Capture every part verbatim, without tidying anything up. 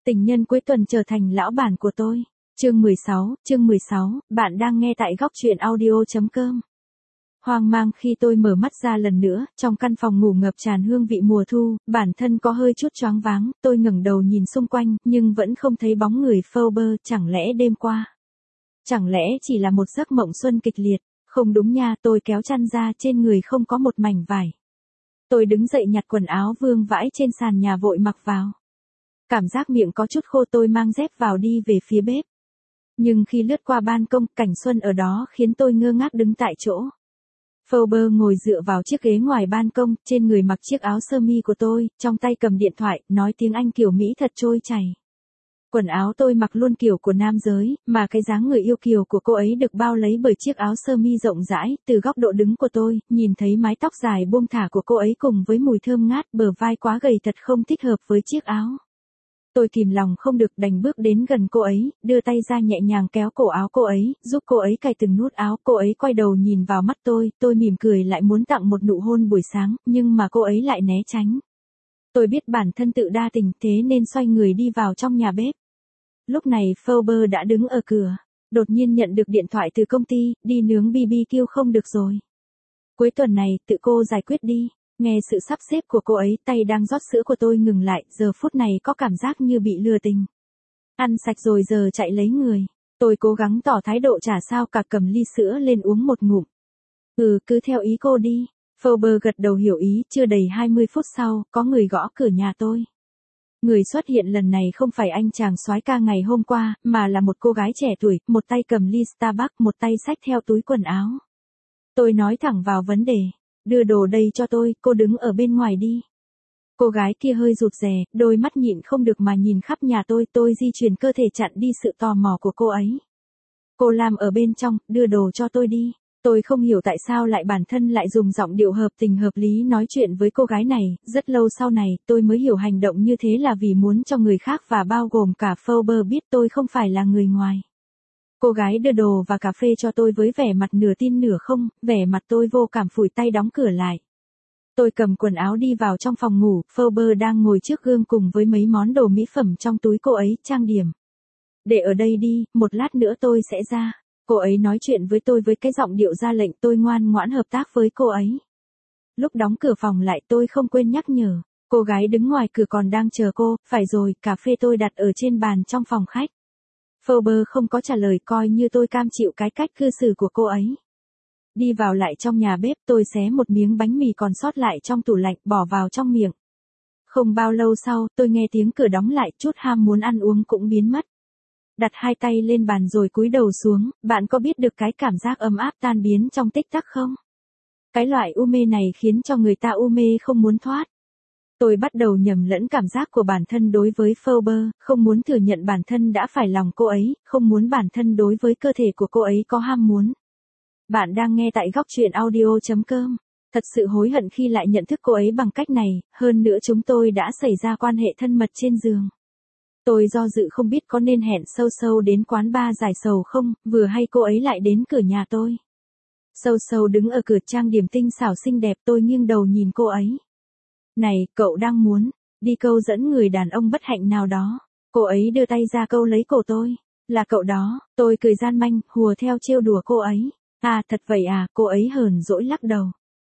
Tình nhân cuối tuần trở thành lão bản của tôi. Chương mười sáu, chương mười sáu, bạn đang nghe tại góc truyện audio chấm com. Hoang mang khi tôi mở mắt ra lần nữa, trong căn phòng ngủ ngập tràn hương vị mùa thu, bản thân có hơi chút choáng váng, tôi ngẩng đầu nhìn xung quanh, nhưng vẫn không thấy bóng người Phoebe, chẳng lẽ đêm qua? Chẳng lẽ chỉ là một giấc mộng xuân kịch liệt? Không đúng nha, tôi kéo chăn ra, trên người không có một mảnh vải. Tôi đứng dậy nhặt quần áo vương vãi trên sàn nhà vội mặc vào. Cảm giác miệng có chút khô, tôi mang dép vào đi về phía bếp. Nhưng khi lướt qua ban công, cảnh xuân ở đó khiến tôi ngơ ngác đứng tại chỗ. Phoebe ngồi dựa vào chiếc ghế ngoài ban công, trên người mặc chiếc áo sơ mi của tôi, trong tay cầm điện thoại, nói tiếng Anh kiểu Mỹ thật trôi chảy. Quần áo tôi mặc luôn kiểu của nam giới, mà cái dáng người yêu kiều của cô ấy được bao lấy bởi chiếc áo sơ mi rộng rãi. Từ góc độ đứng của tôi, nhìn thấy mái tóc dài buông thả của cô ấy cùng với mùi thơm ngát, bờ vai quá gầy thật không thích hợp với chiếc áo. Tôi kìm lòng không được đành bước đến gần cô ấy, đưa tay ra nhẹ nhàng kéo cổ áo cô ấy, giúp cô ấy cài từng nút áo. Cô ấy quay đầu nhìn vào mắt tôi, tôi mỉm cười lại muốn tặng một nụ hôn buổi sáng, nhưng mà cô ấy lại né tránh. Tôi biết bản thân tự đa tình, thế nên xoay người đi vào trong nhà bếp. Lúc này Phoebe đã đứng ở cửa, đột nhiên nhận được điện thoại từ công ty, đi nướng bê bê kiu không được rồi. Cuối tuần này, tự cô giải quyết đi. Nghe sự sắp xếp của cô ấy, tay đang rót sữa của tôi ngừng lại, giờ phút này có cảm giác như bị lừa tình. Ăn sạch rồi giờ chạy lấy người. Tôi cố gắng tỏ thái độ chả sao cả, cầm ly sữa lên uống một ngụm. Ừ, cứ theo ý cô đi. Phoebe gật đầu hiểu ý, chưa đầy hai mươi phút sau, có người gõ cửa nhà tôi. Người xuất hiện lần này không phải anh chàng soái ca ngày hôm qua, mà là một cô gái trẻ tuổi, một tay cầm ly Starbucks, một tay xách theo túi quần áo. Tôi nói thẳng vào vấn đề. Đưa đồ đây cho tôi, cô đứng ở bên ngoài đi. Cô gái kia hơi rụt rè, đôi mắt nhịn không được mà nhìn khắp nhà tôi, tôi di chuyển cơ thể chặn đi sự tò mò của cô ấy. Cô làm ở bên trong, đưa đồ cho tôi đi. Tôi không hiểu tại sao lại bản thân lại dùng giọng điệu hợp tình hợp lý nói chuyện với cô gái này, rất lâu sau này, tôi mới hiểu hành động như thế là vì muốn cho người khác và bao gồm cả Phoebe biết tôi không phải là người ngoài. Cô gái đưa đồ và cà phê cho tôi với vẻ mặt nửa tin nửa không, vẻ mặt tôi vô cảm phủi tay đóng cửa lại. Tôi cầm quần áo đi vào trong phòng ngủ, Phoebe đang ngồi trước gương cùng với mấy món đồ mỹ phẩm trong túi cô ấy, trang điểm. Để ở đây đi, một lát nữa tôi sẽ ra. Cô ấy nói chuyện với tôi với cái giọng điệu ra lệnh, tôi ngoan ngoãn hợp tác với cô ấy. Lúc đóng cửa phòng lại tôi không quên nhắc nhở, cô gái đứng ngoài cửa còn đang chờ cô, phải rồi, cà phê tôi đặt ở trên bàn trong phòng khách. Phoebe không có trả lời, coi như tôi cam chịu cái cách cư xử của cô ấy. Đi vào lại trong nhà bếp, tôi xé một miếng bánh mì còn sót lại trong tủ lạnh, bỏ vào trong miệng. Không bao lâu sau, tôi nghe tiếng cửa đóng lại, chút ham muốn ăn uống cũng biến mất. Đặt hai tay lên bàn rồi cúi đầu xuống, bạn có biết được cái cảm giác ấm áp tan biến trong tích tắc không? Cái loại u mê này khiến cho người ta u mê không muốn thoát. Tôi bắt đầu nhầm lẫn cảm giác của bản thân đối với Phoebe, không muốn thừa nhận bản thân đã phải lòng cô ấy, không muốn bản thân đối với cơ thể của cô ấy có ham muốn. Bạn đang nghe tại góc truyện audio chấm com. Thật sự hối hận khi lại nhận thức cô ấy bằng cách này, hơn nữa chúng tôi đã xảy ra quan hệ thân mật trên giường. Tôi do dự không biết có nên hẹn sâu sâu đến quán bar giải sầu không, vừa hay cô ấy lại đến cửa nhà tôi. Sâu sâu đứng ở cửa trang điểm tinh xảo xinh đẹp, tôi nghiêng đầu nhìn cô ấy. Này, cậu đang muốn đi câu dẫn người đàn ông bất hạnh nào đó. Cô ấy đưa tay ra câu lấy cổ tôi. Là cậu đó, tôi cười gian manh, hùa theo trêu đùa cô ấy. À, thật vậy à, cô ấy hờn dỗi lắc đầu.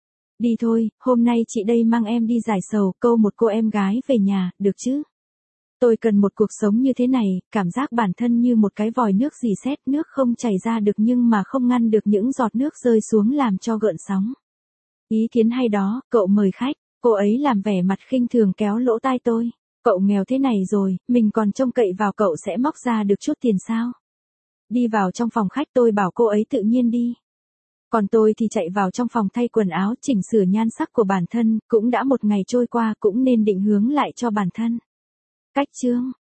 Đi thôi, hôm nay chị đây mang em đi giải sầu, câu một cô em gái về nhà, được chứ? Tôi cần một cuộc sống như thế này, cảm giác bản thân như một cái vòi nước rỉ sét, nước không chảy ra được nhưng mà không ngăn được những giọt nước rơi xuống làm cho gợn sóng. Ý kiến hay đó, cậu mời khách. Cô ấy làm vẻ mặt khinh thường kéo lỗ tai tôi. Cậu nghèo thế này rồi, mình còn trông cậy vào cậu sẽ móc ra được chút tiền sao? Đi vào trong phòng khách, tôi bảo cô ấy tự nhiên đi. Còn tôi thì chạy vào trong phòng thay quần áo, chỉnh sửa nhan sắc của bản thân, cũng đã một ngày trôi qua, cũng nên định hướng lại cho bản thân. Cách chương,